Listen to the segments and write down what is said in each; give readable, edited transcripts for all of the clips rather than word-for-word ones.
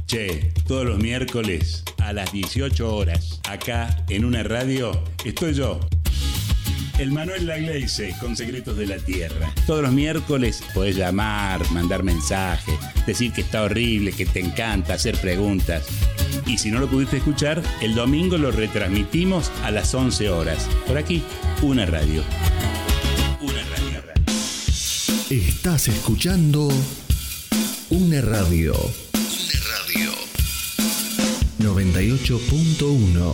Che, todos los miércoles a las 18 horas, acá en una radio, estoy yo, el Manuel Lagleize, con Secretos de la Tierra. Todos los miércoles podés llamar, mandar mensajes, decir que está horrible, que te encanta, hacer preguntas. Y si no lo pudiste escuchar, el domingo lo retransmitimos a las 11 horas. Por aquí, una radio. Una radio. Estás escuchando una radio. 98.1.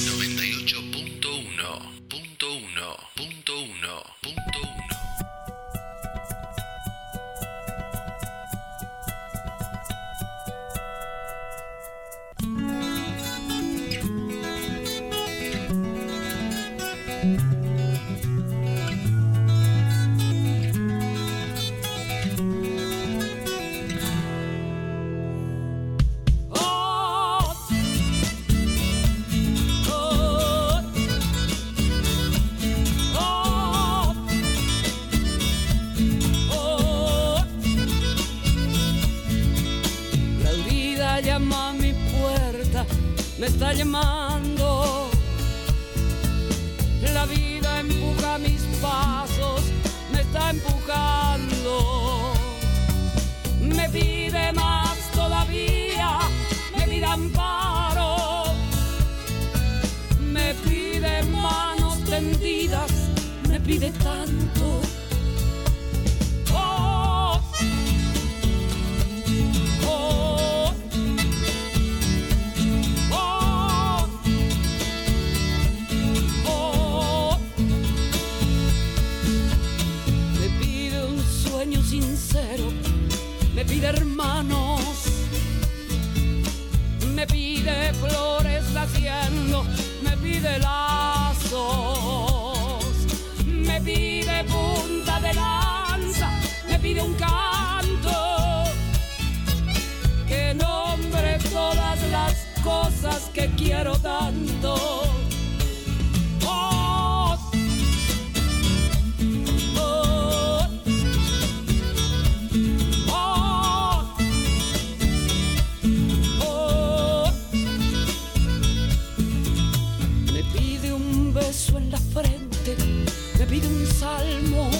Me está llamando, la vida empuja mis pasos, me está empujando, me pide más todavía, me pide amparo, me pide manos tendidas, me pide tanto. Oh, oh. Sincero, me pide hermanos, me pide flores naciendo, me pide lazos, me pide punta de lanza, me pide un canto que nombre todas las cosas que quiero tanto. Me pide un salmo,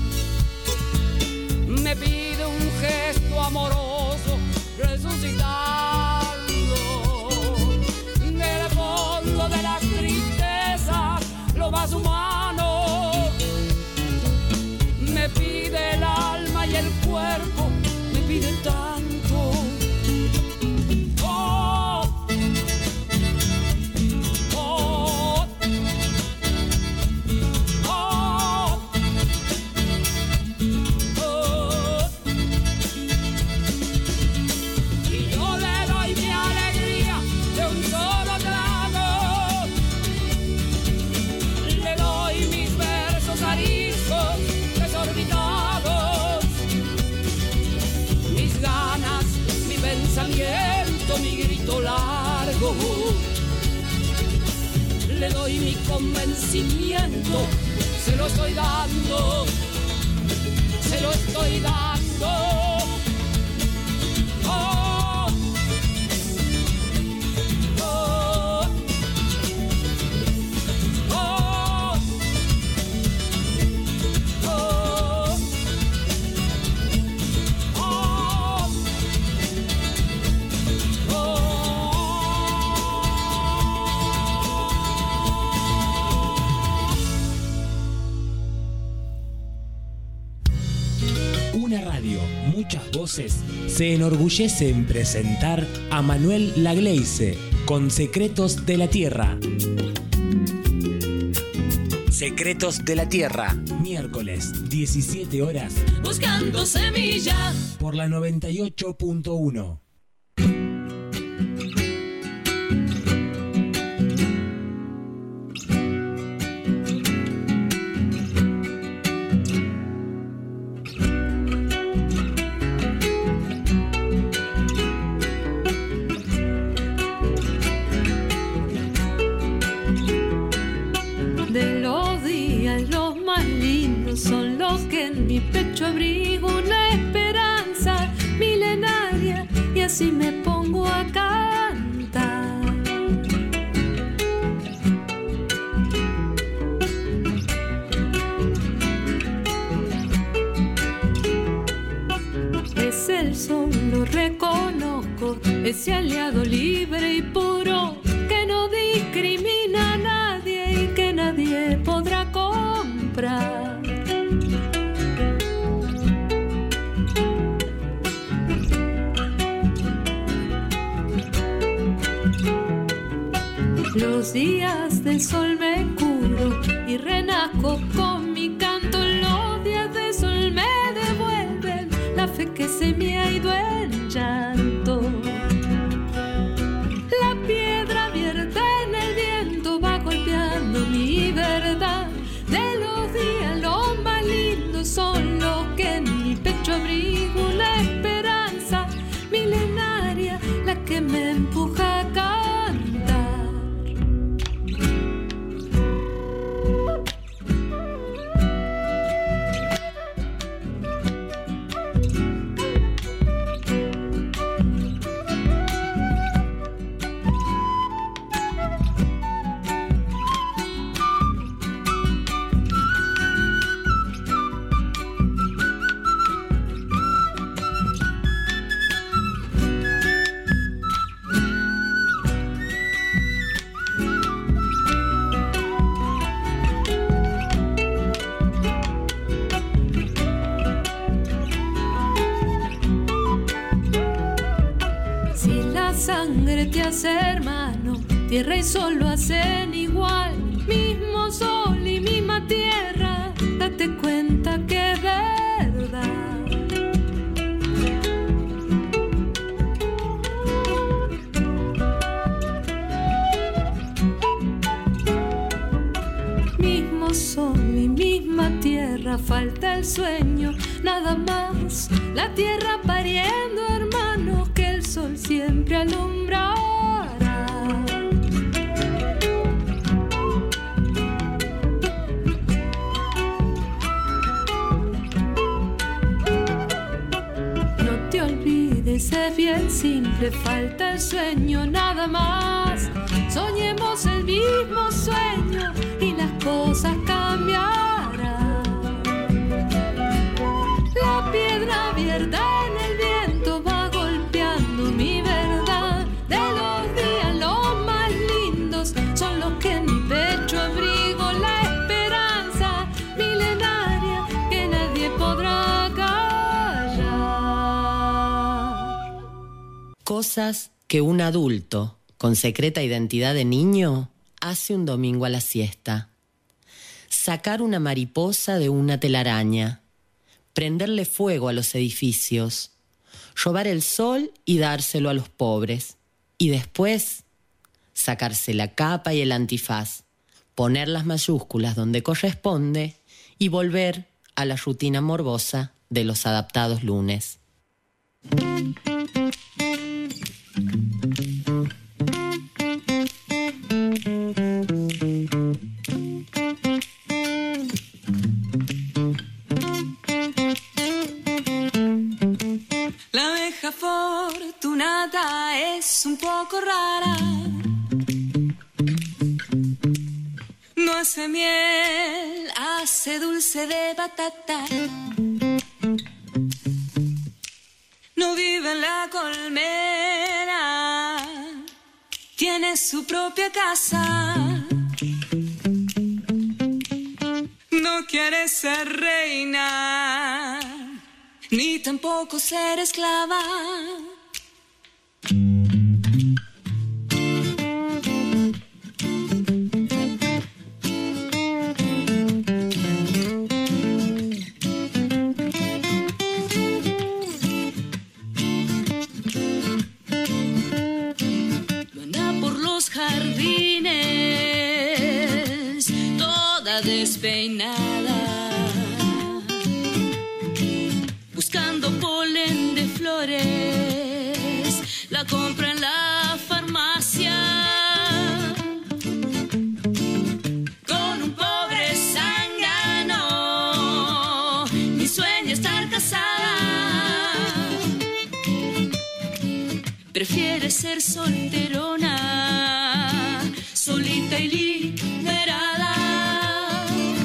me pide un gesto amoroso, resucitando del fondo de las tristezas, lo más humano. Me pide el alma y el cuerpo, me pide tanto. Mi grito largo, le doy mi convencimiento, se lo estoy dando, se lo estoy dando. Oh, oh, oh, oh, oh. Una radio, muchas voces, se enorgullece en presentar a Manuel Lagleize con Secretos de la Tierra. Secretos de la Tierra, miércoles, 17 horas. Buscando semilla. Por la 98.1. Son los que en mi pecho abrigo una esperanza milenaria y así me pongo pongo a cantar. Es el sol, lo reconozco, ese aliado libre y puro que no discrimina a nadie y que nadie podrá comprar. Los días de sol me curo y renazco con mi canto. Los días de sol me devuelven la fe que se me ha ido en llanto. La piedra abierta en el viento va golpeando mi verdad. De los días los más lindos son los que en mi pecho abrigo una esperanza milenaria, la que me empuja a cantar. Te hace hermano, tierra y sol lo hacen igual, mismo sol y misma tierra, date cuenta que es verdad. Mismo sol y misma tierra, falta el sueño, nada más, la tierra pariendo hermanos que el sol siempre alumbrará. No te olvides, es bien simple, falta el sueño, nada más. Soñemos el mismo sueño y las cosas cambiarán. La piedra abierta en el viento va golpeando mi verdad. De los días los más lindos son los que en mi pecho abrigo, la esperanza milenaria que nadie podrá callar. Cosas que un adulto con secreta identidad de niño hace un domingo a la siesta. Sacar una mariposa de una telaraña, prenderle fuego a los edificios, robar el sol y dárselo a los pobres, y después sacarse la capa y el antifaz, poner las mayúsculas donde corresponde y volver a la rutina morbosa de los adaptados lunes. La abeja afortunada es un poco rara. No hace miel, hace dulce de batata. No vive en la colmena, tiene su propia casa. No quiere ser reina, ni tampoco ser esclava. Anda por los jardines, toda despeinada, buscando polen de flores, la compra en la farmacia. Con un pobre zángano, mi sueño es estar casada. Prefiero quiere ser solterona, solita y liberada.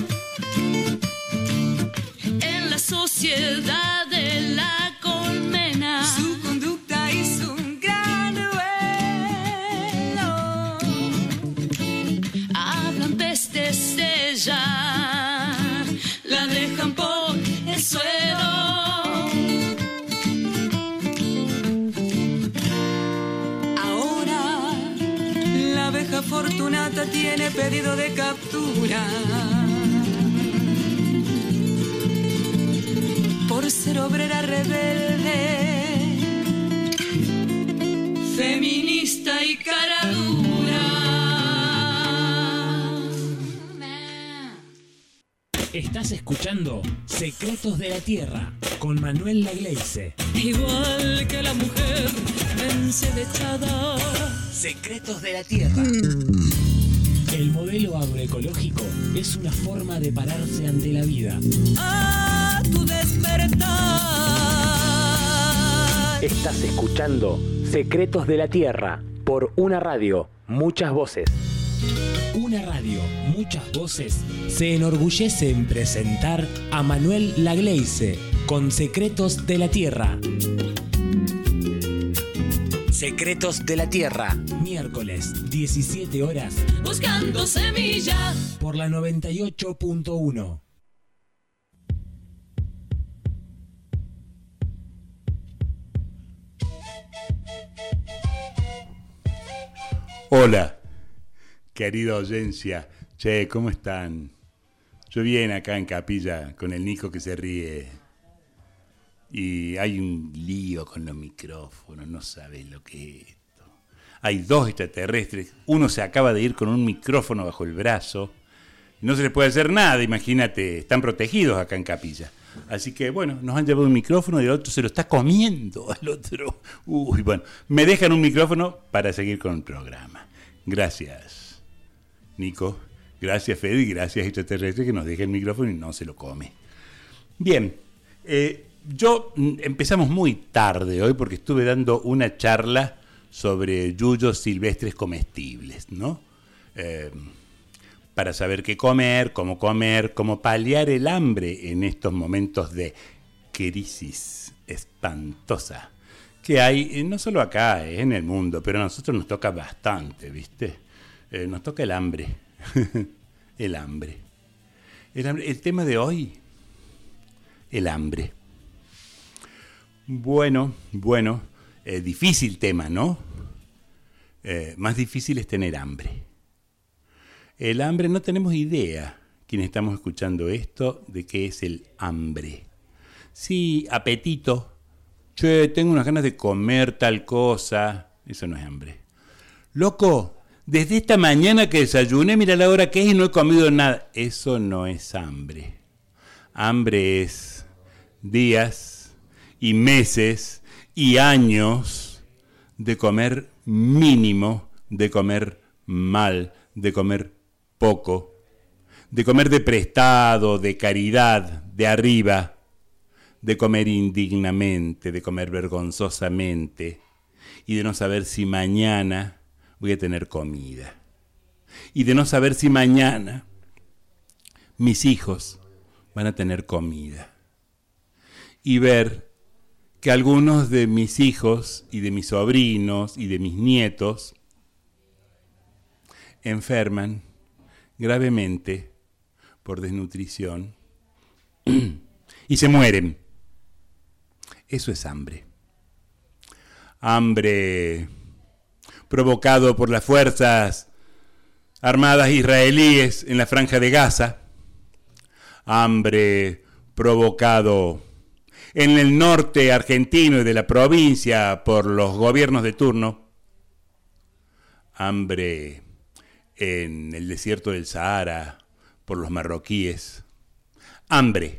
En la sociedad de la colmena, su conducta hizo un gran duelo. hablan pestes de ella, la dejan por el suelo. Ahora la abeja Fortunata tiene pedido de captura por ser obrera rebelde, Feminista y cara dura. Estás escuchando Secretos de la Tierra con Manuel Lagleise. igual que la mujer encelechada. Secretos de la Tierra. El modelo agroecológico es una forma de pararse ante la vida. A tu despertar. Estás escuchando Secretos de la Tierra por Una Radio, Muchas Voces. Una Radio, Muchas Voces se enorgullece en presentar a Manuel Lagleise con Secretos de la Tierra. Secretos de la Tierra, miércoles, 17 horas, Buscando semillas. por la 98.1. Hola, querida audiencia. Che, ¿cómo están? Yo bien acá en Capilla con el Nico que se ríe. Y hay un lío con los micrófonos, no sabes lo que es esto. Hay dos extraterrestres, uno se acaba de ir con un micrófono bajo el brazo. No se les puede hacer nada, imagínate, están protegidos acá en Capilla. Así que bueno, nos han llevado un micrófono y el otro se lo está comiendo al otro. Uy, bueno, me dejan un micrófono para seguir con el programa. Gracias, Nico. Gracias, Fede, y gracias, extraterrestre, que nos deje el micrófono y no se lo come. Bien, empezamos muy tarde hoy porque estuve dando una charla sobre yuyos silvestres comestibles, ¿no? Para saber qué comer, cómo paliar el hambre en estos momentos de crisis espantosa que hay, no solo acá, en el mundo, pero a nosotros nos toca bastante, ¿viste? Nos toca el hambre. El hambre. El tema de hoy, el hambre. Bueno, difícil tema, ¿no? Más difícil es tener hambre. El hambre, no tenemos idea, quienes estamos escuchando esto, de qué es el hambre. Sí, apetito. Che, tengo unas ganas de comer tal cosa. Eso no es hambre. Loco, desde esta mañana que desayuné, mira la hora que es y no he comido nada. Eso no es hambre. Hambre es días y meses y años de comer mínimo, de comer mal, de comer poco, de comer de prestado, de caridad, de arriba, de comer indignamente, de comer vergonzosamente y de no saber si mañana voy a tener comida y de no saber si mañana mis hijos van a tener comida y ver que algunos de mis hijos y de mis sobrinos y de mis nietos enferman gravemente por desnutrición y se mueren. Eso es hambre. Hambre provocado por las fuerzas armadas israelíes en la Franja de Gaza. Hambre provocado en el norte argentino y de la provincia por los gobiernos de turno. Hambre en el desierto del Sahara por los marroquíes. Hambre.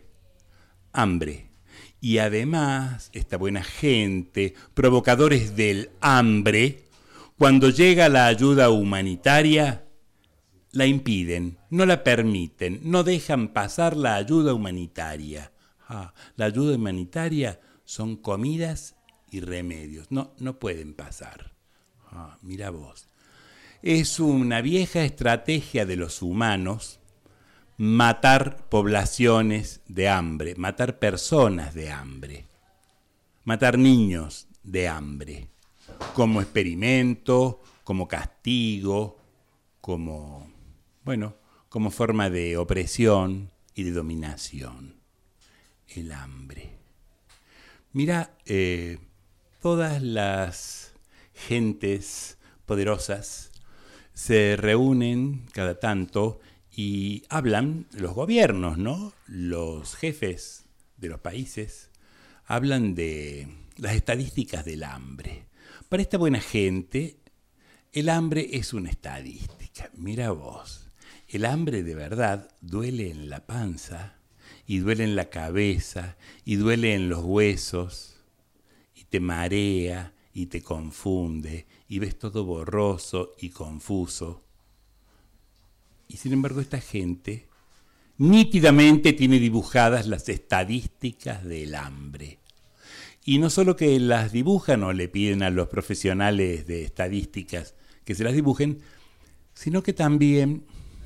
Y además, esta buena gente, provocadores del hambre, cuando llega la ayuda humanitaria, la impiden, no la permiten, no dejan pasar la ayuda humanitaria. La ayuda humanitaria son comidas y remedios, no pueden pasar. Mira vos. Es una vieja estrategia de los humanos matar poblaciones de hambre, matar personas de hambre, matar niños de hambre, como experimento, como castigo, como forma de opresión y de dominación. El hambre. Mira, todas las gentes poderosas se reúnen cada tanto y hablan, los gobiernos, ¿no? Los jefes de los países hablan de las estadísticas del hambre. Para esta buena gente, el hambre es una estadística. Mira vos, el hambre de verdad duele en la panza y duele en la cabeza y duele en los huesos y te marea y te confunde y ves todo borroso y confuso. Y sin embargo esta gente nítidamente tiene dibujadas las estadísticas del hambre. Y no solo que las dibujan o le piden a los profesionales de estadísticas que se las dibujen, sino que también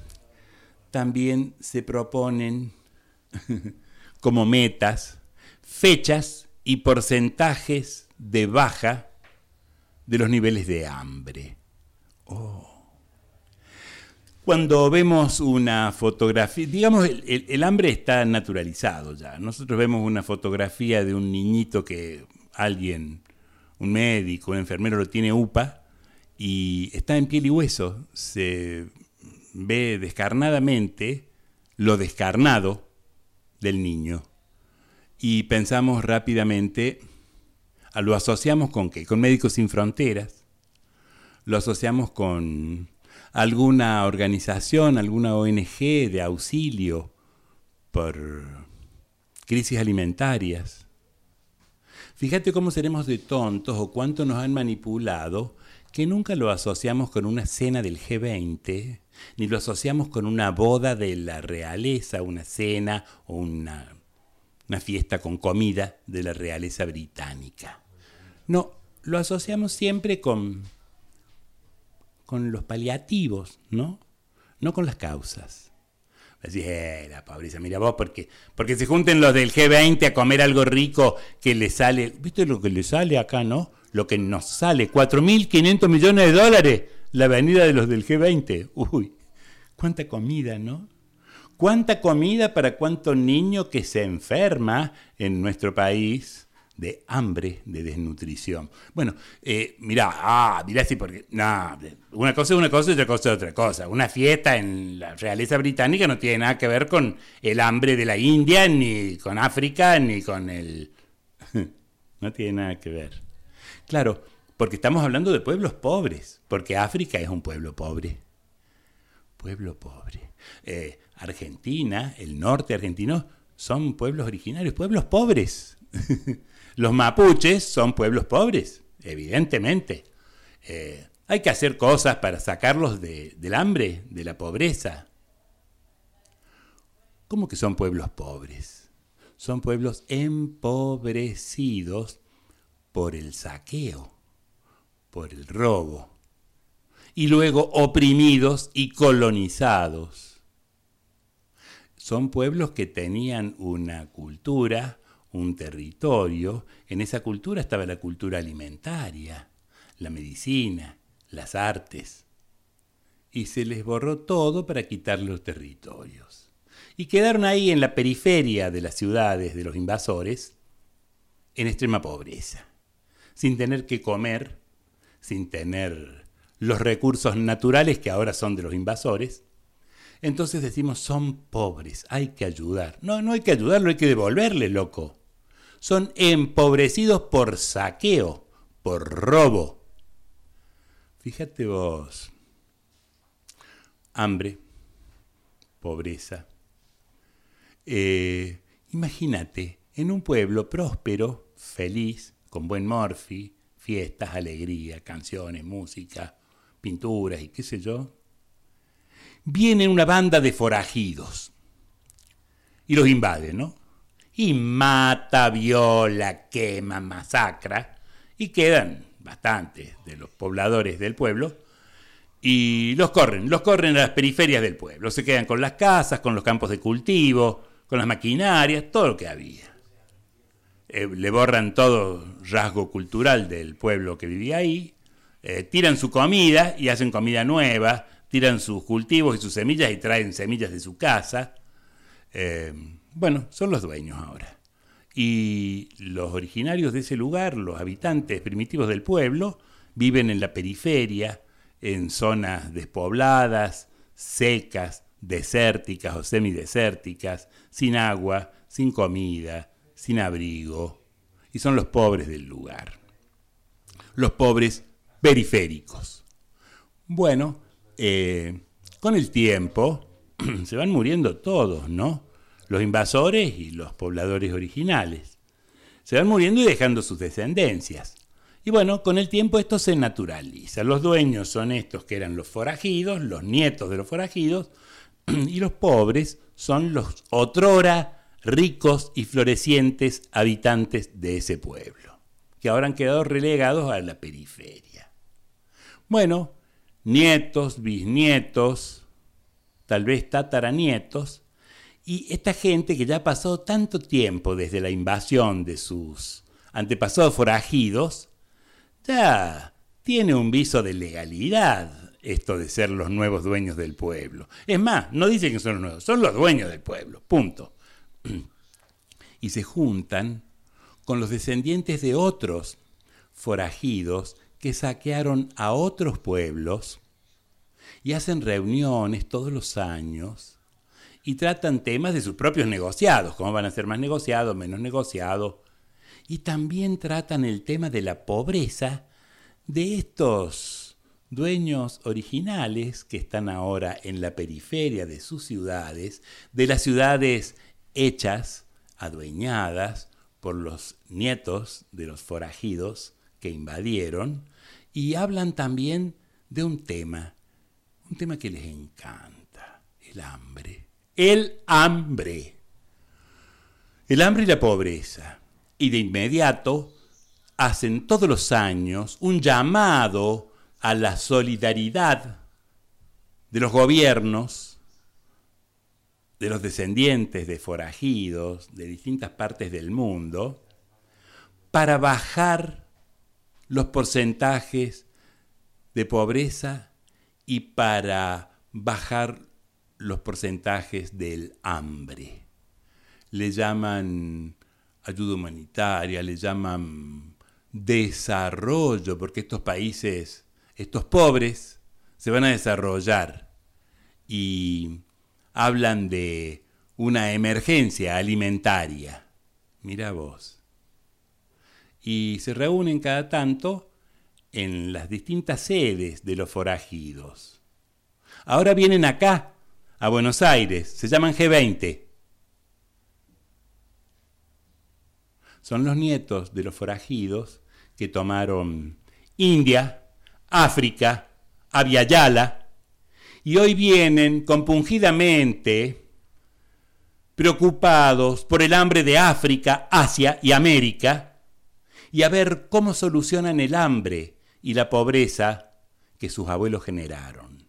se proponen como metas, fechas y porcentajes de baja de los niveles de hambre. Cuando vemos una fotografía, digamos, el hambre está naturalizado ya. Nosotros vemos una fotografía de un niñito que alguien, un médico, un enfermero lo tiene UPA y está en piel y hueso. Se ve descarnadamente lo descarnado del niño y pensamos rápidamente, lo asociamos ¿con qué? Con Médicos Sin Fronteras, lo asociamos con alguna organización, alguna ONG de auxilio por crisis alimentarias. Fíjate cómo seremos de tontos o cuánto nos han manipulado que nunca lo asociamos con una cena del G20, ni lo asociamos con una boda de la realeza, una cena o una fiesta con comida de la realeza británica. No, lo asociamos siempre con los paliativos, ¿no? No con las causas. Decís, la pobreza, mira vos, porque se junten los del G20 a comer algo rico que le sale, ¿viste lo que le sale acá, no? Lo que nos sale, 4.500 millones de dólares, la venida de los del G20. Uy, cuánta comida, ¿no? Cuánta comida para cuánto niño que se enferma en nuestro país de hambre, de desnutrición. Bueno, mirá sí, porque una cosa es una cosa y otra cosa es otra cosa. Una fiesta en la realeza británica no tiene nada que ver con el hambre de la India, ni con África, ni con el... No tiene nada que ver. Claro, porque estamos hablando de pueblos pobres, porque África es un pueblo pobre. Pueblo pobre. Argentina, el norte argentino, son pueblos originarios, pueblos pobres. Los mapuches son pueblos pobres, evidentemente. Hay que hacer cosas para sacarlos del hambre, de la pobreza. ¿Cómo que son pueblos pobres? Son pueblos empobrecidos por el saqueo, por el robo, y luego oprimidos y colonizados. Son pueblos que tenían una cultura, un territorio. En esa cultura estaba la cultura alimentaria, la medicina, las artes. Y se les borró todo para quitar los territorios. Y quedaron ahí en la periferia de las ciudades de los invasores, en extrema pobreza, sin tener que comer, sin tener los recursos naturales que ahora son de los invasores. Entonces decimos, son pobres, hay que ayudar. No hay que ayudarlo, hay que devolverle, loco. Son empobrecidos por saqueo, por robo. Fíjate vos, hambre, pobreza. Imagínate, en un pueblo próspero, feliz, con buen morfi, fiestas, alegría, canciones, música, pinturas y qué sé yo, viene una banda de forajidos y los invade, ¿no? Y mata, viola, quema, masacra y quedan bastantes de los pobladores del pueblo, y los corren a las periferias del pueblo. Se quedan con las casas, con los campos de cultivo, con las maquinarias, todo lo que había. Le borran todo rasgo cultural del pueblo que vivía ahí, tiran su comida y hacen comida nueva, tiran sus cultivos y sus semillas y traen semillas de su casa. Bueno, son los dueños ahora. Y los originarios de ese lugar, los habitantes primitivos del pueblo, viven en la periferia, en zonas despobladas, secas, desérticas o semidesérticas, sin agua, sin comida, sin abrigo, y son los pobres del lugar. Los pobres periféricos. Bueno, con el tiempo se van muriendo todos, ¿no? Los invasores y los pobladores originales. Se van muriendo y dejando sus descendencias. Y bueno, con el tiempo esto se naturaliza. Los dueños son estos que eran los forajidos, los nietos de los forajidos, y los pobres son los otrora ricos y florecientes habitantes de ese pueblo, que ahora han quedado relegados a la periferia. Bueno, nietos, bisnietos, tal vez tataranietos, y esta gente que ya ha pasado tanto tiempo desde la invasión de sus antepasados forajidos, ya tiene un viso de legalidad esto de ser los nuevos dueños del pueblo. Es más, no dicen que son los nuevos, son los dueños del pueblo, punto. Y se juntan con los descendientes de otros forajidos que saquearon a otros pueblos y hacen reuniones todos los años y tratan temas de sus propios negociados, cómo van a ser más negociados, menos negociados, y también tratan el tema de la pobreza de estos dueños originales que están ahora en la periferia de sus ciudades, de las ciudades hechas, adueñadas por los nietos de los forajidos que invadieron, y hablan también de un tema que les encanta, el hambre. El hambre y la pobreza. Y de inmediato hacen todos los años un llamado a la solidaridad de los gobiernos, de los descendientes de forajidos de distintas partes del mundo, para bajar los porcentajes de pobreza y para bajar los porcentajes del hambre. Le llaman ayuda humanitaria, le llaman desarrollo, porque estos países, estos pobres, se van a desarrollar y hablan de una emergencia alimentaria. Mira vos. Y se reúnen cada tanto en las distintas sedes de los forajidos. Ahora vienen acá, a Buenos Aires, se llaman G20. Son los nietos de los forajidos que tomaron India, África, Abya Yala, y hoy vienen compungidamente preocupados por el hambre de África, Asia y América, y a ver cómo solucionan el hambre y la pobreza que sus abuelos generaron.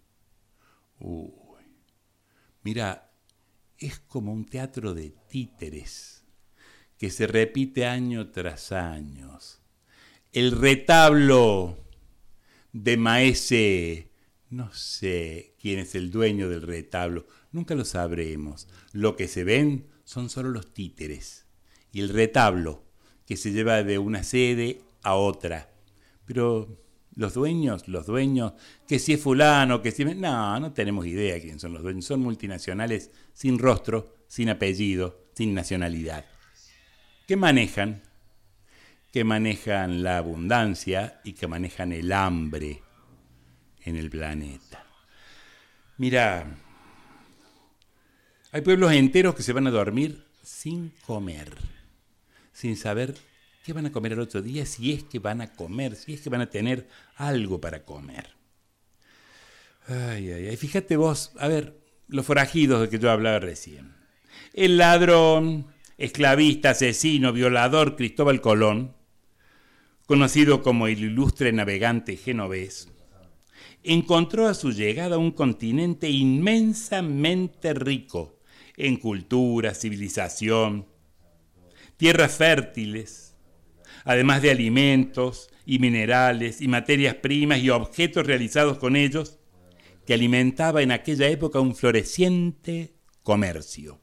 Mira, es como un teatro de títeres que se repite año tras año. El retablo de Maese, no sé quién es el dueño del retablo, nunca lo sabremos. Lo que se ven son solo los títeres y el retablo que se lleva de una sede a otra. Pero los dueños, que si es fulano, que si... No tenemos idea quién son los dueños. Son multinacionales sin rostro, sin apellido, sin nacionalidad. Que manejan la abundancia y que manejan el hambre en el planeta. Mira, hay pueblos enteros que se van a dormir sin comer, sin saber qué van a comer el otro día, si es que van a comer, si es que van a tener algo para comer. Ay, fíjate vos, a ver, los forajidos de que yo hablaba recién. El ladrón, esclavista, asesino, violador Cristóbal Colón conocido como el ilustre navegante genovés, encontró a su llegada un continente inmensamente rico en cultura, civilización, tierras fértiles, además de alimentos y minerales y materias primas y objetos realizados con ellos, que alimentaba en aquella época un floreciente comercio.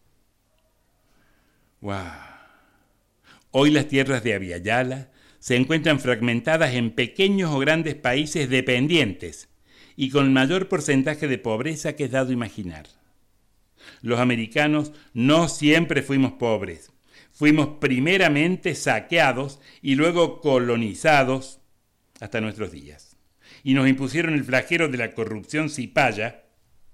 ¡Wow! Hoy las tierras de Abiyala se encuentran fragmentadas en pequeños o grandes países dependientes y con el mayor porcentaje de pobreza que es dado imaginar. Los americanos no siempre fuimos pobres. Fuimos primeramente saqueados y luego colonizados hasta nuestros días. Y nos impusieron el flagelo de la corrupción cipaya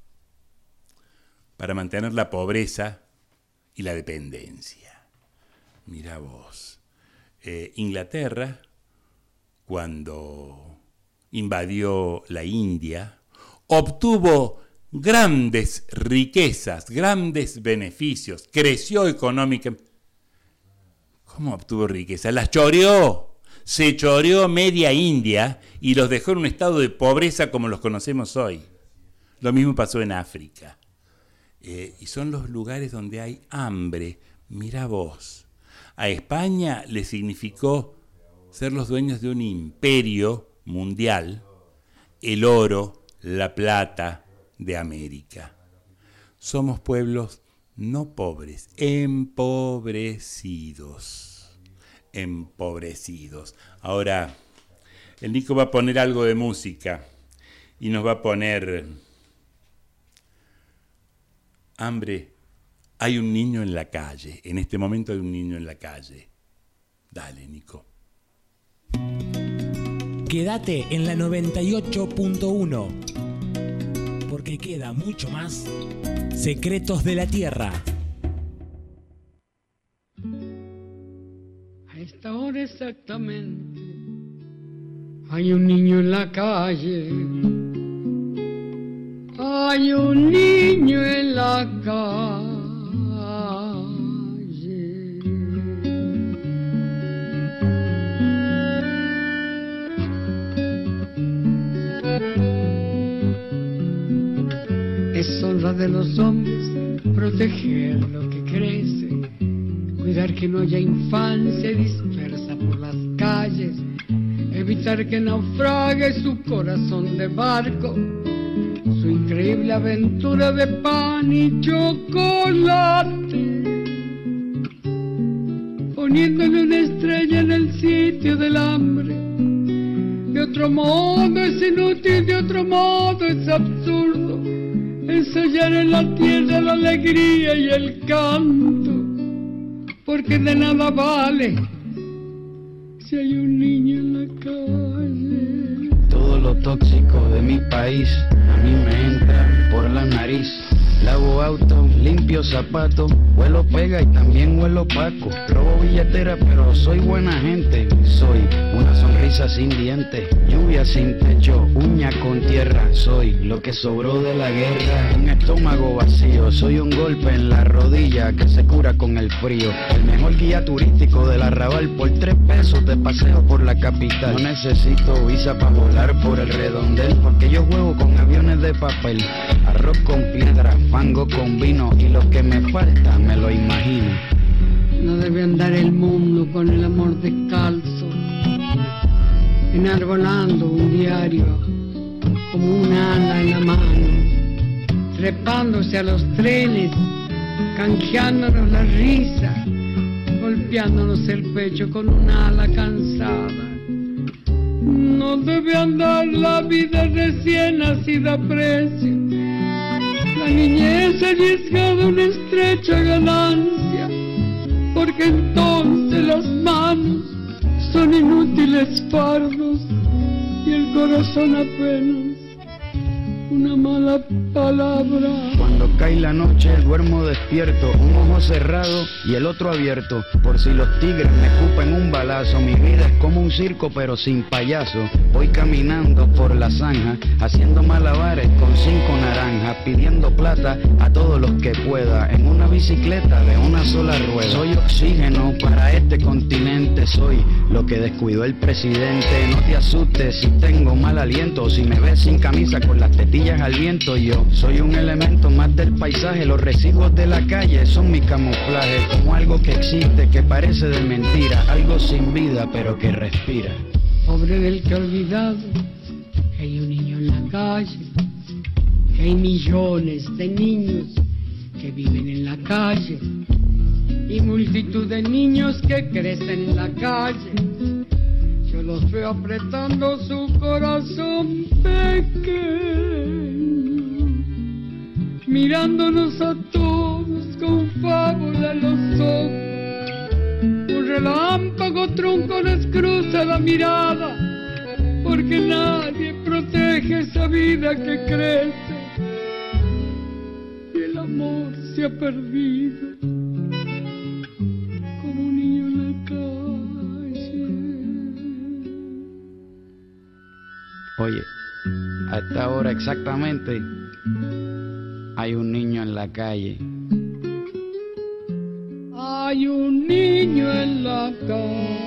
para mantener la pobreza y la dependencia. Mirá vos. Inglaterra, cuando invadió la India, obtuvo grandes riquezas, grandes beneficios, creció económicamente. ¿Cómo obtuvo riqueza? Las choreó, se choreó media India y los dejó en un estado de pobreza como los conocemos hoy. Lo mismo pasó en África. Y son los lugares donde hay hambre. Mirá vos. A España le significó ser los dueños de un imperio mundial, el oro, la plata de América. Somos pueblos no pobres, empobrecidos. Ahora, el Nico va a poner algo de música y nos va a poner Hambre. Hay un niño en la calle. En este momento hay un niño en la calle. Dale, Nico. Quédate en la 98.1, porque queda mucho más Secretos de la Tierra. A esta hora exactamente hay un niño en la calle. Hay un niño en la calle. Es honra de los hombres proteger lo que crece, cuidar que no haya infancia dispersa por las calles, evitar que naufrague su corazón de barco, su increíble aventura de pan y chocolate, poniéndole una estrella en el sitio del hambre. De otro modo es inútil, de otro modo es absurdo ensayar en la tierra la alegría y el canto, porque de nada vale si hay un niño en la calle. Todo lo tóxico de mi país a mí me entra por la nariz. Lavo auto, limpio zapatos, huelo pega y también huelo paco. Robo billetera pero soy buena gente. Soy una sonrisa sin dientes, lluvia sin techo, uña con tierra. Soy lo que sobró de la guerra, un estómago vacío. Soy un golpe en la rodilla que se cura con el frío. El mejor guía turístico del Arrabal, por 3 pesos te paseo por la capital. No necesito visa para volar por el redondel, porque yo juego con aviones de papel. Arroz con piedra, fango con vino, y lo que me falta me lo imagino. No debe andar el mundo con el amor descalzo, enarbolando un diario como un ala en la mano, trepándose a los trenes, canjeándonos la risa, golpeándonos el pecho con un ala cansada. No debe andar la vida recién nacida a precio, la niñez arriesgada una estrecha ganancia, porque entonces las manos son inútiles fardos y el corazón apenas una mala palabra. Cuando cae la noche duermo despierto, un ojo cerrado y el otro abierto, por si los tigres me escupen un balazo. Mi vida es como un circo pero sin payaso. Voy caminando por la zanja, haciendo malabares con 5 naranjas, pidiendo plata a todos los que pueda, en una bicicleta de una sola rueda. Soy oxígeno para este continente, soy lo que descuidó el presidente. No te asustes si tengo mal aliento, o si me ves sin camisa con las tetillas al viento. Yo soy un elemento más del paisaje, los residuos de la calle son mi camuflaje, como algo que existe, que parece de mentira, algo sin vida pero que respira. Pobre del que ha olvidado que hay un niño en la calle, que hay millones de niños que viven en la calle y multitud de niños que crecen en la calle. Yo los veo apretando su corazón pequeño, mirándonos a todos con fábula en los ojos. Un relámpago tronco les cruza la mirada, porque nadie protege esa vida que crece y el amor se ha perdido como un niño en la calle. Oye, a esta hora exactamente hay un niño en la calle. Hay un niño en la calle.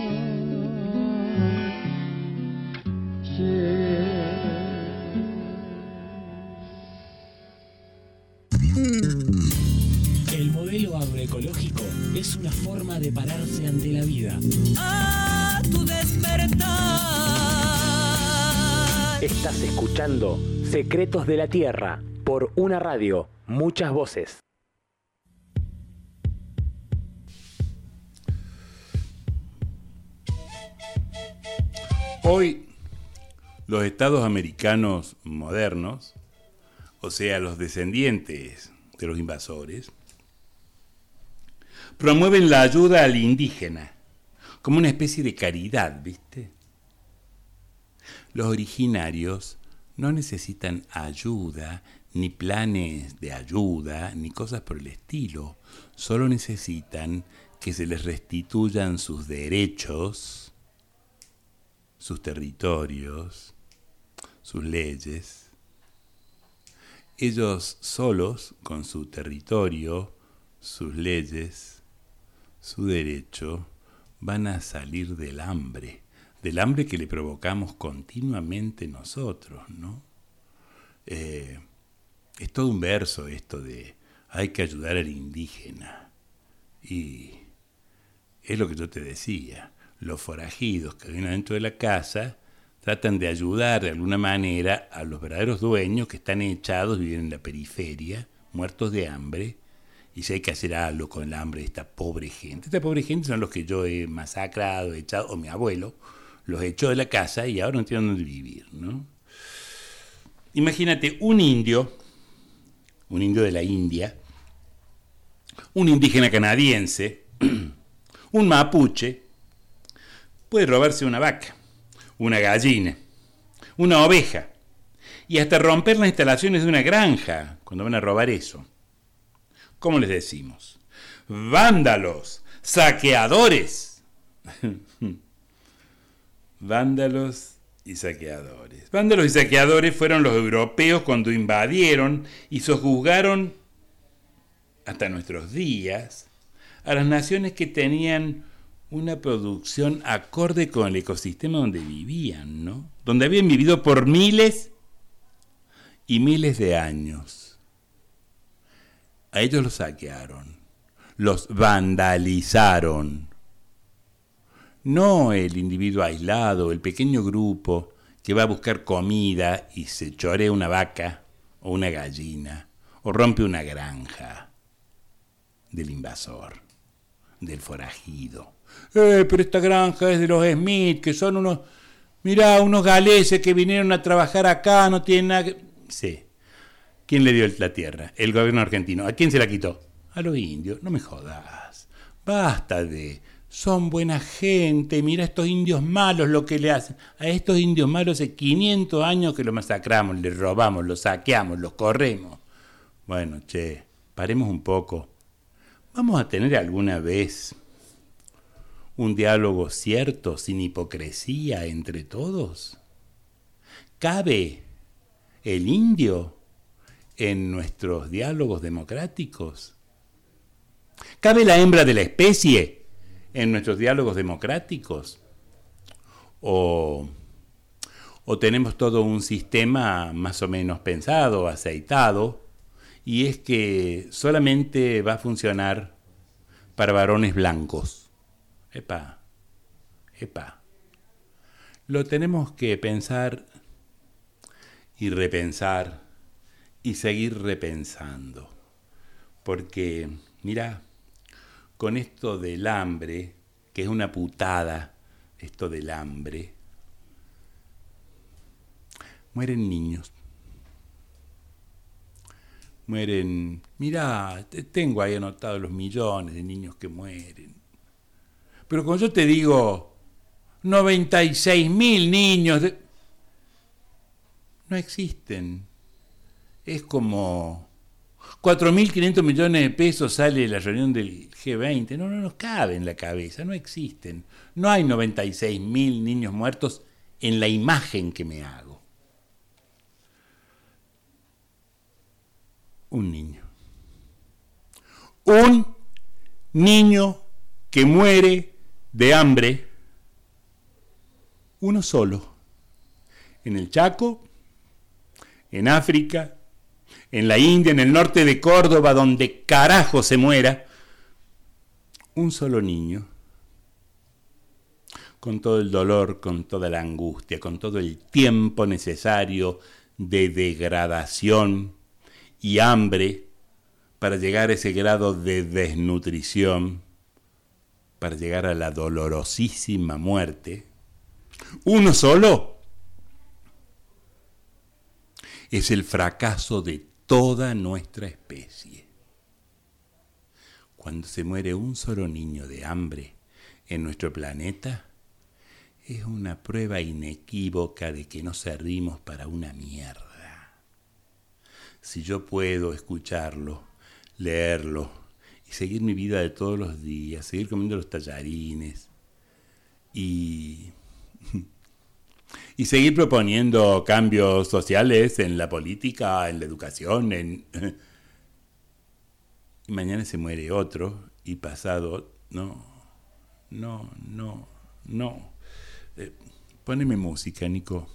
El modelo agroecológico es una forma de pararse ante la vida. A tu despertar. Estás escuchando Secretos de la Tierra por una radio, muchas voces. Hoy, los estados americanos modernos, o sea, los descendientes de los invasores, promueven la ayuda al indígena como una especie de caridad, ¿viste? Los originarios no necesitan ayuda, ni planes de ayuda, ni cosas por el estilo. Solo necesitan que se les restituyan sus derechos, sus territorios, sus leyes. Ellos solos, con su territorio, sus leyes, su derecho, van a salir del hambre que le provocamos continuamente nosotros, ¿no? Es todo un verso esto de hay que ayudar al indígena. Y es lo que yo te decía. Los forajidos que vienen dentro de la casa tratan de ayudar de alguna manera a los verdaderos dueños que están echados, viven en la periferia, muertos de hambre, y si hay que hacer algo con el hambre de esta pobre gente. Esta pobre gente son los que yo he masacrado, echado, o mi abuelo los echó de la casa y ahora no tienen dónde vivir, ¿no? Imagínate un indio de la India, un indígena canadiense, un mapuche, puede robarse una vaca, una gallina, una oveja y hasta romper las instalaciones de una granja cuando van a robar eso. ¿Cómo les decimos? ¡Vándalos! ¡Saqueadores! Vándalos y saqueadores. Vándalos y saqueadores fueron los europeos cuando invadieron y sojuzgaron hasta nuestros días a las naciones que tenían una producción acorde con el ecosistema donde vivían, ¿no? Donde habían vivido por miles y miles de años. A ellos los saquearon, los vandalizaron. No el individuo aislado, el pequeño grupo que va a buscar comida y se chorea una vaca o una gallina o rompe una granja del invasor, del forajido. Pero esta granja es de los Smith, que son unos galeses que vinieron a trabajar acá, no tienen nada que... Sí. ¿Quién le dio la tierra? El gobierno argentino. ¿A quién se la quitó? A los indios. No me jodas. Basta de son buena gente, mira estos indios malos lo que le hacen. A estos indios malos hace 500 años que los masacramos, les robamos, los saqueamos, los corremos. Bueno, che, paremos un poco. ¿Vamos a tener alguna vez un diálogo cierto, sin hipocresía entre todos? ¿Cabe el indio en nuestros diálogos democráticos? ¿Cabe la hembra de la especie en nuestros diálogos democráticos? ¿O tenemos todo un sistema más o menos pensado, aceitado, y es que solamente va a funcionar para varones blancos? Epa. Lo tenemos que pensar y repensar y seguir repensando. Porque, mira, con esto del hambre, que es una putada, esto del hambre, mueren niños. Mueren, mirá, tengo ahí anotados los millones de niños que mueren. Pero cuando yo te digo 96.000 niños, no existen. Es como 4.500 millones de pesos sale la reunión del G20. No nos cabe en la cabeza, no existen. No hay 96.000 niños muertos en la imagen que me hago. Un niño que muere de hambre, uno solo, en el Chaco, en África, en la India, en el norte de Córdoba, donde carajo se muera, un solo niño, con todo el dolor, con toda la angustia, con todo el tiempo necesario de degradación y hambre para llegar a ese grado de desnutrición, para llegar a la dolorosísima muerte. Uno solo es el fracaso de toda nuestra especie. Cuando se muere un solo niño de hambre en nuestro planeta, es una prueba inequívoca de que no servimos para una mierda. Si yo puedo escucharlo, leerlo y seguir mi vida de todos los días, seguir comiendo los tallarines y seguir proponiendo cambios sociales en la política, en la educación, y mañana se muere otro y pasado, no. Poneme música, Nico.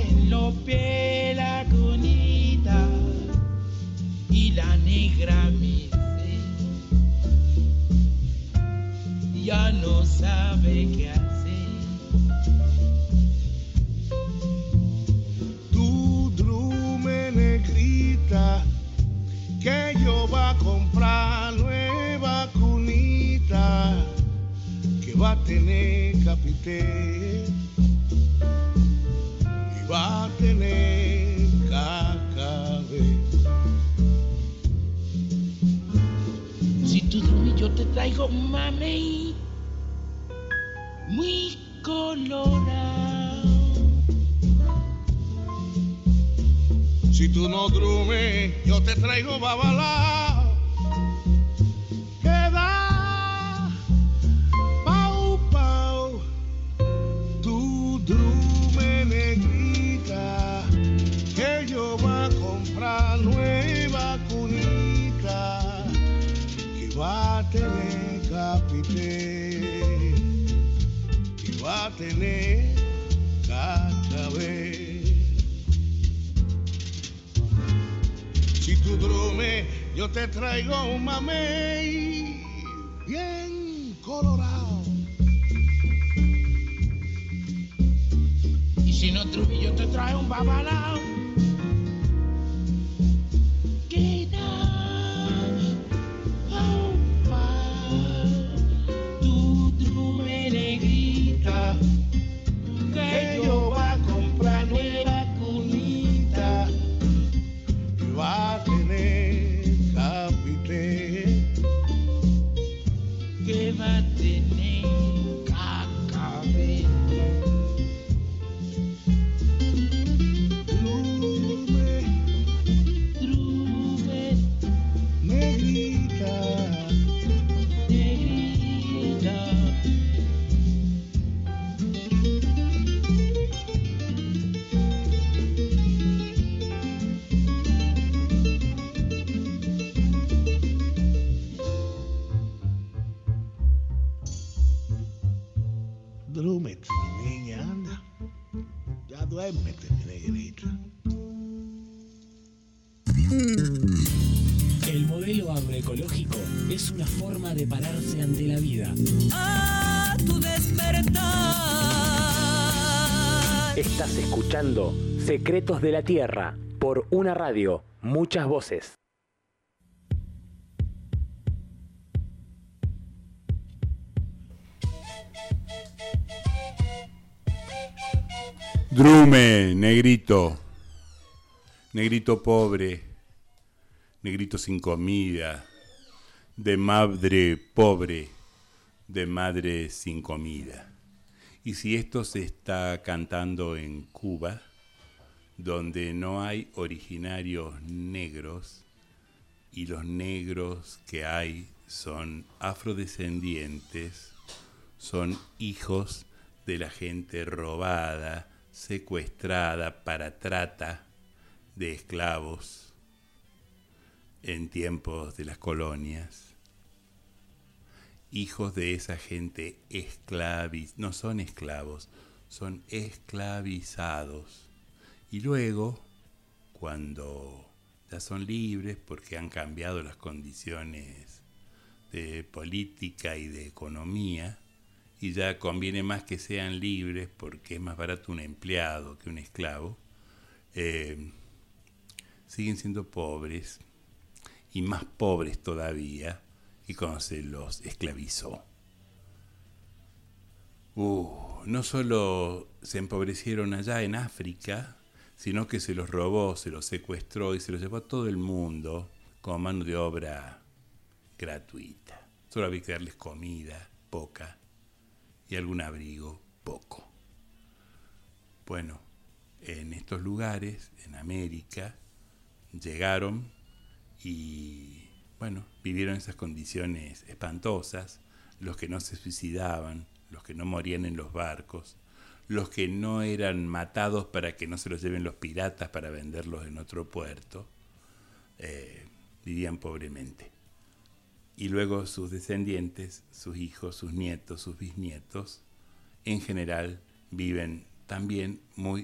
en los pies la cunita y la negra me dice, ya no sabe qué hacer. Tu drume negrita, que yo va a comprar nueva cunita, que va a tener capité y va a tener cacabé. Si tú dormís yo te traigo un mamey muy colorado. Si tú no drumes, yo te traigo babalao. Que da pau pau. Tu drume negrita, que yo va a comprar nueva cunita, que va a tener capité y va a tener cacabé. Si tú drumes, yo te traigo un mamey bien colorado. Y si no drumes, yo te traigo un babalao. Que da pau pau. Tu drume negrita, que yo va a comprar nueva cunita, Va a tener capité, que va a tener cacabé. drume, Drume, negrita, negrita. drúmete, mi niña, anda, ya duérmete, mi negrita. El modelo agroecológico es una forma de pararse ante la vida. A tu despertar. Estás escuchando Secretos de la Tierra por una radio, muchas voces. Drume, negrito, negrito pobre, negrito sin comida, de madre pobre, de madre sin comida. Y si esto se está cantando en Cuba, donde no hay originarios negros, y los negros que hay son afrodescendientes, son hijos de la gente robada, secuestrada para trata de esclavos en tiempos de las colonias. Hijos de esa gente no son esclavos, son esclavizados. Y luego, cuando ya son libres porque han cambiado las condiciones de política y de economía, y ya conviene más que sean libres porque es más barato un empleado que un esclavo, siguen siendo pobres y más pobres todavía que cuando se los esclavizó. No solo se empobrecieron allá en África, sino que se los robó, se los secuestró y se los llevó a todo el mundo como mano de obra gratuita. Solo había que darles comida, poca, y algún abrigo, poco. Bueno, en estos lugares, en América, llegaron y, bueno, vivieron esas condiciones espantosas, los que no se suicidaban, los que no morían en los barcos, los que no eran matados para que no se los lleven los piratas para venderlos en otro puerto, vivían pobremente. Y luego sus descendientes, sus hijos, sus nietos, sus bisnietos, en general viven también muy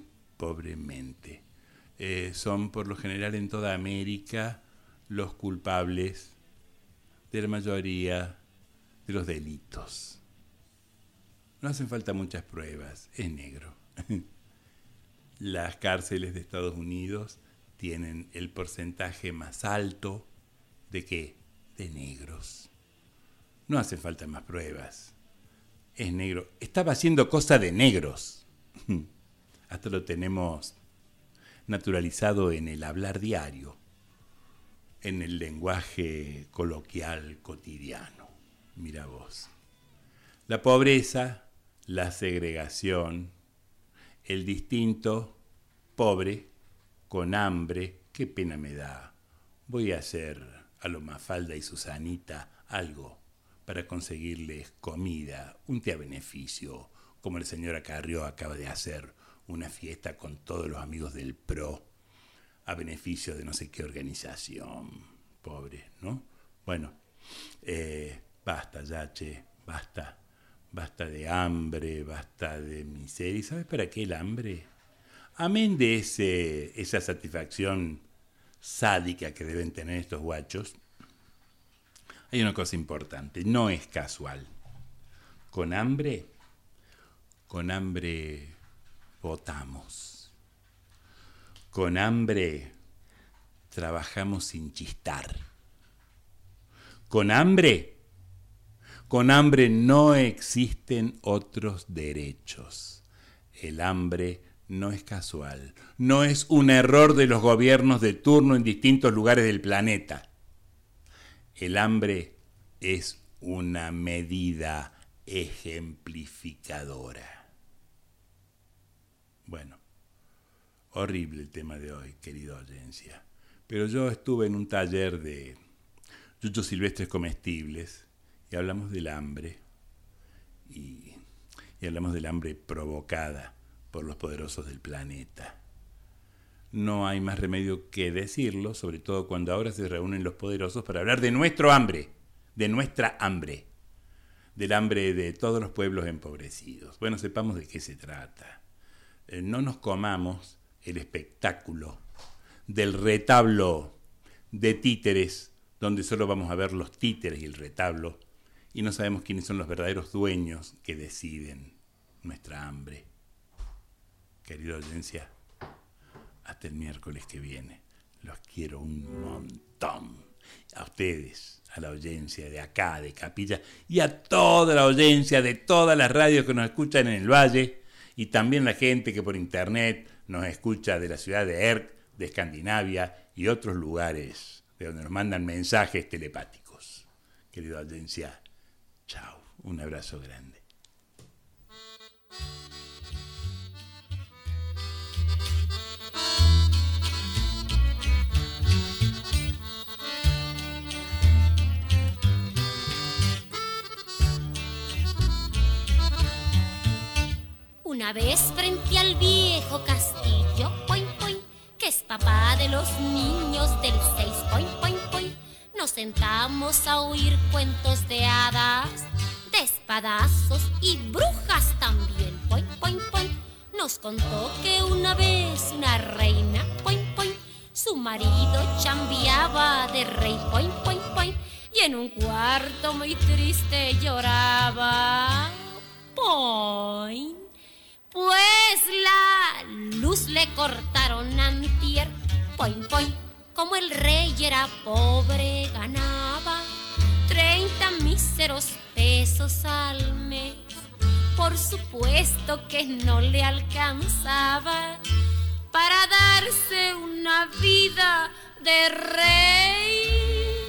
pobremente. Son por lo general en toda América los culpables de la mayoría de los delitos. No hacen falta muchas pruebas, es negro. Las cárceles de Estados Unidos tienen el porcentaje más alto ¿de qué? De negros. No hacen falta más pruebas. Es negro. Estaba haciendo cosa de negros. Hasta lo tenemos naturalizado en el hablar diario, en el lenguaje coloquial cotidiano. Mira vos. La pobreza, la segregación, el distinto, pobre, con hambre, qué pena me da. Voy a hacer a lo Mafalda y Susanita algo para conseguirles comida, un té a beneficio, como el señor Acarrió acaba de hacer una fiesta con todos los amigos del PRO, a beneficio de no sé qué organización. Pobre, ¿no? Bueno, basta ya, che, basta. Basta de hambre, basta de miseria. ¿Y sabes para qué el hambre? Amén de esa satisfacción sádica que deben tener estos guachos, hay una cosa importante, no es casual. Con hambre votamos. Con hambre trabajamos sin chistar. Con hambre no existen otros derechos. El hambre no es casual, no es un error de los gobiernos de turno en distintos lugares del planeta. El hambre es una medida ejemplificadora. Bueno, horrible el tema de hoy, querida audiencia. Pero yo estuve en un taller de yuyos silvestres comestibles y hablamos del hambre y hablamos del hambre provocada por los poderosos del planeta. No hay más remedio que decirlo, sobre todo cuando ahora se reúnen los poderosos para hablar de nuestro hambre, de nuestra hambre, del hambre de todos los pueblos empobrecidos. Bueno, sepamos de qué se trata. No nos comamos el espectáculo del retablo de títeres, donde solo vamos a ver los títeres y el retablo, y no sabemos quiénes son los verdaderos dueños que deciden nuestra hambre. Querida audiencia, hasta el miércoles que viene. Los quiero un montón. A ustedes, a la audiencia de acá, de Capilla, y a toda la audiencia de todas las radios que nos escuchan en el Valle, y también la gente que por internet nos escucha de la ciudad de Erk, de Escandinavia y otros lugares de donde nos mandan mensajes telepáticos. Querida audiencia, chao. Un abrazo grande. Una vez frente al viejo castillo, poin, poin, que es papá de los niños del 6, poin, poin, poin, nos sentamos a oír cuentos de hadas, de espadazos y brujas también, poin, poin, poin. Nos contó que una vez una reina, poin, poin, su marido chambeaba de rey, poin, poin, poin, y en un cuarto muy triste lloraba, poin. Pues la luz le cortaron antier, poin, poin. Como el rey era pobre, ganaba 30 míseros pesos al mes. Por supuesto que no le alcanzaba para darse una vida de rey.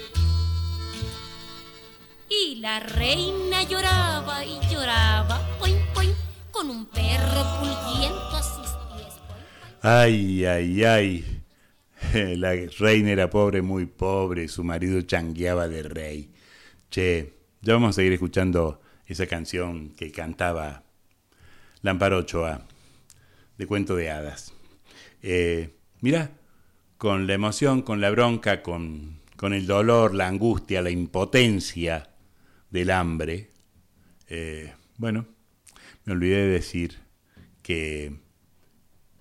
Y la reina lloraba y lloraba, poin, poin, con un perro pulguiento a sus pies. Ay, ay, ay. La reina era pobre, muy pobre. Su marido changueaba de rey. Che, ya vamos a seguir escuchando esa canción que cantaba Lamparo Ochoa, de Cuento de Hadas. Mirá, con la emoción, con la bronca, con el dolor, la angustia, la impotencia del hambre. Bueno, me olvidé de decir que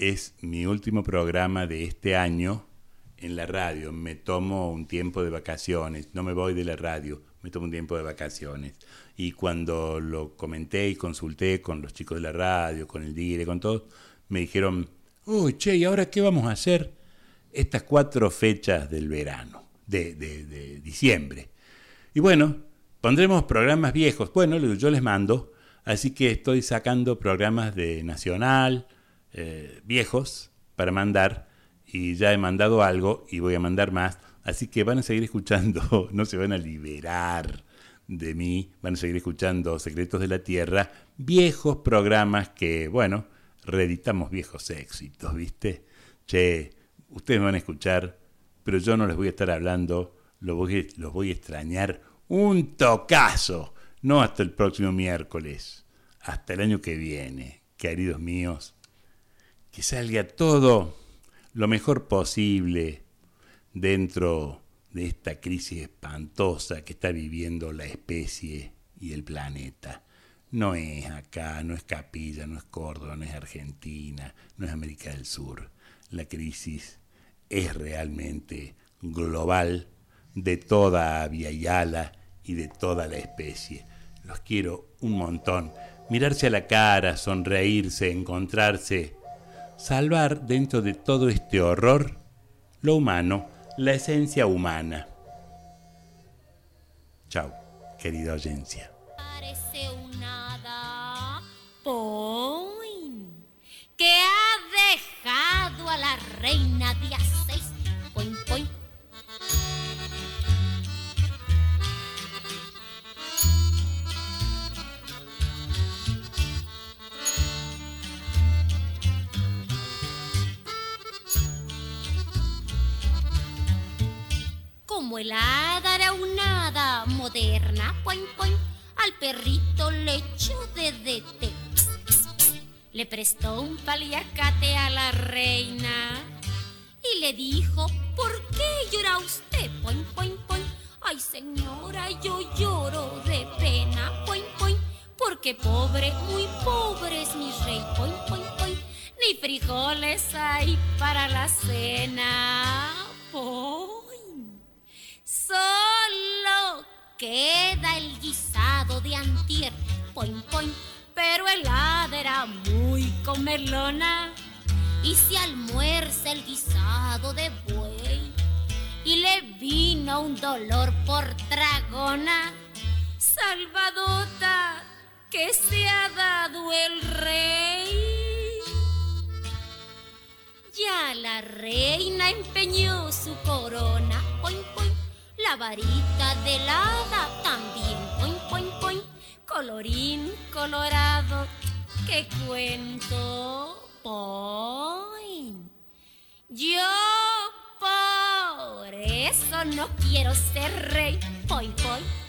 es mi último programa de este año en la radio. Me tomo un tiempo de vacaciones, no me voy de la radio, me tomo un tiempo de vacaciones. Y cuando lo comenté y consulté con los chicos de la radio, con el dire, con todos, me dijeron, uy, che, ¿y ahora qué vamos a hacer estas 4 fechas del verano, de diciembre? Y bueno, pondremos programas viejos. Bueno, yo les mando, así que estoy sacando programas de Nacional, viejos, para mandar. Y ya he mandado algo y voy a mandar más. Así que van a seguir escuchando, no se van a liberar de mí, van a seguir escuchando Secretos de la Tierra, viejos programas que, bueno, reeditamos viejos éxitos, ¿viste? Che, ustedes me van a escuchar, pero yo no les voy a estar hablando, los voy a extrañar un tocazo, no hasta el próximo miércoles, hasta el año que viene, queridos míos, que salga todo lo mejor posible dentro de esta crisis espantosa que está viviendo la especie y el planeta. No es acá, no es Capilla, no es Córdoba, no es Argentina, no es América del Sur. La crisis es realmente global de toda Aviala y de toda la especie. Los quiero un montón. Mirarse a la cara, sonreírse, encontrarse, salvar dentro de todo este horror lo humano, la esencia humana. Chao, querida audiencia. Parece un hada, poin, que ha dejado a la reina de a 6, poin, poin. Como el hada era una hada moderna, poin, poin, al perrito le echó de té. Le prestó un paliacate a la reina y le dijo, ¿por qué llora usted? Poin, poin, poin. Ay, señora, yo lloro de pena, poin, poin, porque pobre, muy pobre es mi rey, poin, poin, poin. Ni frijoles hay para la cena, poin. Solo queda el guisado de antier, poin, poin, pero el hada era muy comelona y se almuerza el guisado de buey y le vino un dolor por tragona. Salvadota, que se ha dado el rey. Ya la reina empeñó su corona, poin, poin. La varita del hada también, poin, poin, poin. Colorín colorado, qué cuento, poin. Yo por eso no quiero ser rey, poin, poin.